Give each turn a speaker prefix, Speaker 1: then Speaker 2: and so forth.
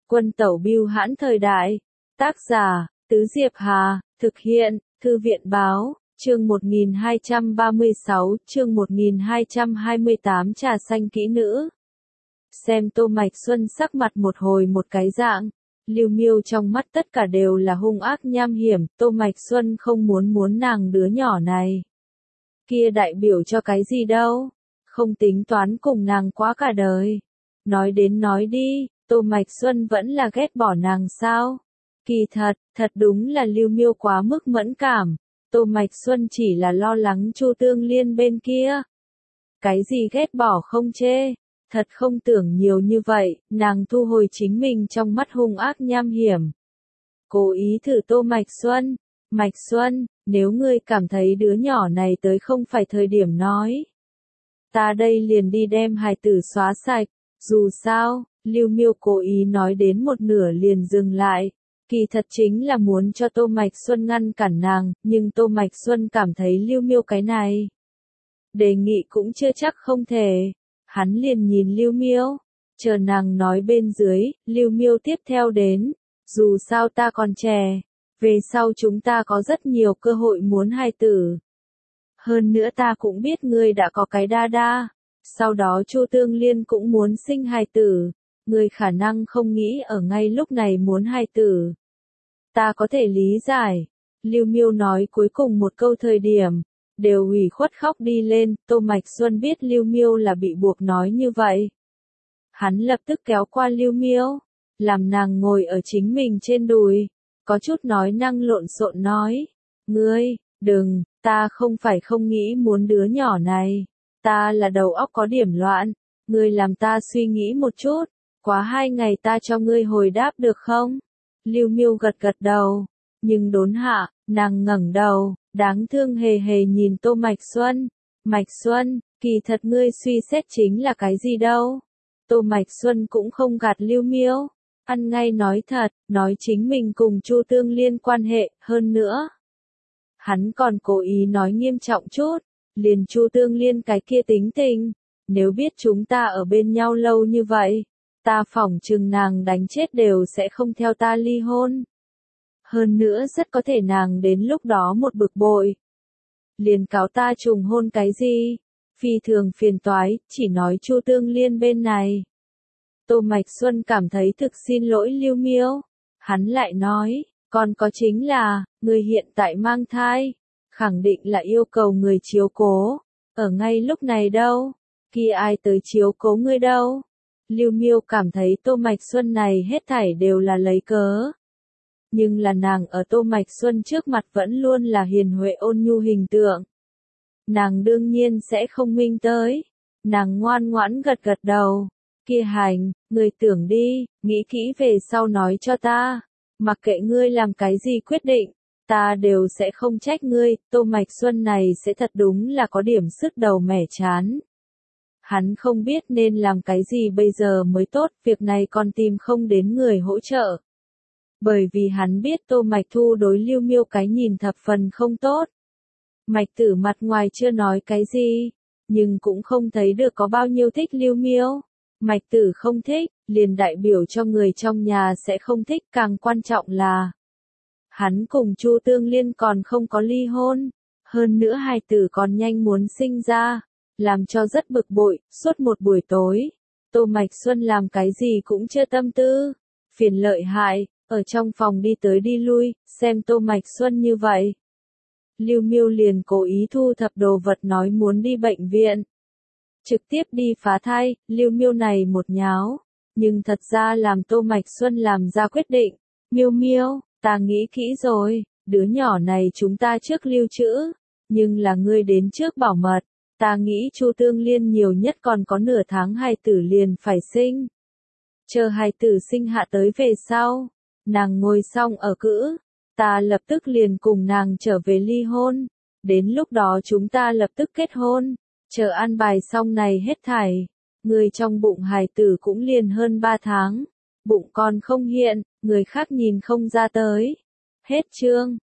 Speaker 1: Quân tẩu bưu hãn thời đại. Tác giả, Tứ Diệp Hà, thực hiện, Thư viện báo, chương 1236, chương 1228 trà xanh kỹ nữ. Xem Tô Mạch Xuân sắc mặt một hồi một cái dạng, Lưu Miêu trong mắt tất cả đều là hung ác nham hiểm, Tô Mạch Xuân không muốn nàng đứa nhỏ này. Kia đại biểu cho cái gì đâu, không tính toán cùng nàng quá cả đời. Nói đến nói đi, Tô Mạch Xuân vẫn là ghét bỏ nàng sao? Kỳ thật đúng là Lưu Miêu quá mức mẫn cảm, Tô Mạch Xuân chỉ là lo lắng Chu Tương Liên bên kia. Cái gì ghét bỏ không chê, thật không tưởng nhiều như vậy, nàng thu hồi chính mình trong mắt hung ác nham hiểm. Cố ý thử Tô Mạch Xuân, nếu ngươi cảm thấy đứa nhỏ này tới không phải thời điểm nói. Ta đây liền đi đem hài tử xóa sạch, dù sao, Lưu Miêu cố ý nói đến một nửa liền dừng lại. Kỳ thật chính là muốn cho Tô Mạch Xuân ngăn cản nàng, nhưng Tô Mạch Xuân cảm thấy Lưu Miêu cái này đề nghị cũng chưa chắc không thể. Hắn liền nhìn Lưu Miêu, chờ nàng nói bên dưới, Lưu Miêu tiếp theo đến, dù sao ta còn trẻ, về sau chúng ta có rất nhiều cơ hội muốn hài tử. Hơn nữa ta cũng biết ngươi đã có cái đa, sau đó Chu Tương Liên cũng muốn sinh hài tử, ngươi khả năng không nghĩ ở ngay lúc này muốn hài tử. Ta có thể lý giải. Lưu Miêu nói cuối cùng một câu thời điểm, đều ủy khuất khóc đi lên, Tô Mạch Xuân biết Lưu Miêu là bị buộc nói như vậy. Hắn lập tức kéo qua Lưu Miêu, làm nàng ngồi ở chính mình trên đùi, có chút nói năng lộn xộn nói, ngươi, đừng, ta không phải không nghĩ muốn đứa nhỏ này, ta là đầu óc có điểm loạn, ngươi làm ta suy nghĩ một chút, quá 2 ngày ta cho ngươi hồi đáp được không? Lưu Miêu gật đầu, nhưng đốn hạ, nàng ngẩng đầu, đáng thương hề hề nhìn Tô Mạch Xuân, kỳ thật ngươi suy xét chính là cái gì đâu? Tô Mạch Xuân cũng không gạt Lưu Miêu, ăn ngay nói thật, nói chính mình cùng Chu Tương Liên quan hệ, hơn nữa. Hắn còn cố ý nói nghiêm trọng chút, liền Chu Tương Liên cái kia tính tình, nếu biết chúng ta ở bên nhau lâu như vậy, ta phỏng chừng nàng đánh chết đều sẽ không theo ta ly hôn. Hơn nữa rất có thể nàng đến lúc đó một bực bội. Liền cáo ta trùng hôn cái gì? Phi thường phiền toái, chỉ nói Chu Tương Liên bên này. Tô Mạch Xuân cảm thấy thực xin lỗi Lưu Miêu. Hắn lại nói, còn có chính là, người hiện tại mang thai, khẳng định là yêu cầu người chiếu cố. Ở ngay lúc này đâu? Kia ai tới chiếu cố ngươi đâu? Lưu Miêu cảm thấy Tô Mạch Xuân này hết thảy đều là lấy cớ. Nhưng là nàng ở Tô Mạch Xuân trước mặt vẫn luôn là hiền huệ ôn nhu hình tượng. Nàng đương nhiên sẽ không minh tới. Nàng ngoan ngoãn gật đầu. Kia hành, ngươi tưởng đi, nghĩ kỹ về sau nói cho ta. Mặc kệ ngươi làm cái gì quyết định, ta đều sẽ không trách ngươi. Tô Mạch Xuân này sẽ thật đúng là có điểm sức đầu mẻ chán. Hắn không biết nên làm cái gì bây giờ mới tốt, việc này còn tìm không đến người hỗ trợ. Bởi vì hắn biết Tô Mạch Thu đối Lưu Miêu cái nhìn thập phần không tốt. Mạch Tử mặt ngoài chưa nói cái gì, nhưng cũng không thấy được có bao nhiêu thích Lưu Miêu. Mạch Tử không thích, liền đại biểu cho người trong nhà sẽ không thích, càng quan trọng là hắn cùng Chu Tương Liên còn không có ly hôn, hơn nữa hài tử còn nhanh muốn sinh ra, làm cho rất bực bội. Suốt một buổi tối, Tô Mạch Xuân làm cái gì cũng chưa tâm tư, phiền lợi hại, ở trong phòng đi tới đi lui, xem Tô Mạch Xuân như vậy. Lưu Miêu liền cố ý thu thập đồ vật nói muốn đi bệnh viện. Trực tiếp đi phá thai, Lưu Miêu này một nháo, nhưng thật ra làm Tô Mạch Xuân làm ra quyết định. Miêu, ta nghĩ kỹ rồi, đứa nhỏ này chúng ta trước lưu trữ, nhưng là ngươi đến trước bảo mật, ta nghĩ Chu Tương Liên nhiều nhất còn có nửa tháng hài tử liền phải sinh. Chờ hài tử sinh hạ tới về sau, nàng ngồi xong ở cữ, ta lập tức liền cùng nàng trở về ly hôn, đến lúc đó chúng ta lập tức kết hôn, chờ an bài xong này hết thảy, người trong bụng hài tử cũng liền hơn 3 tháng, bụng còn không hiện, người khác nhìn không ra tới. Hết chương.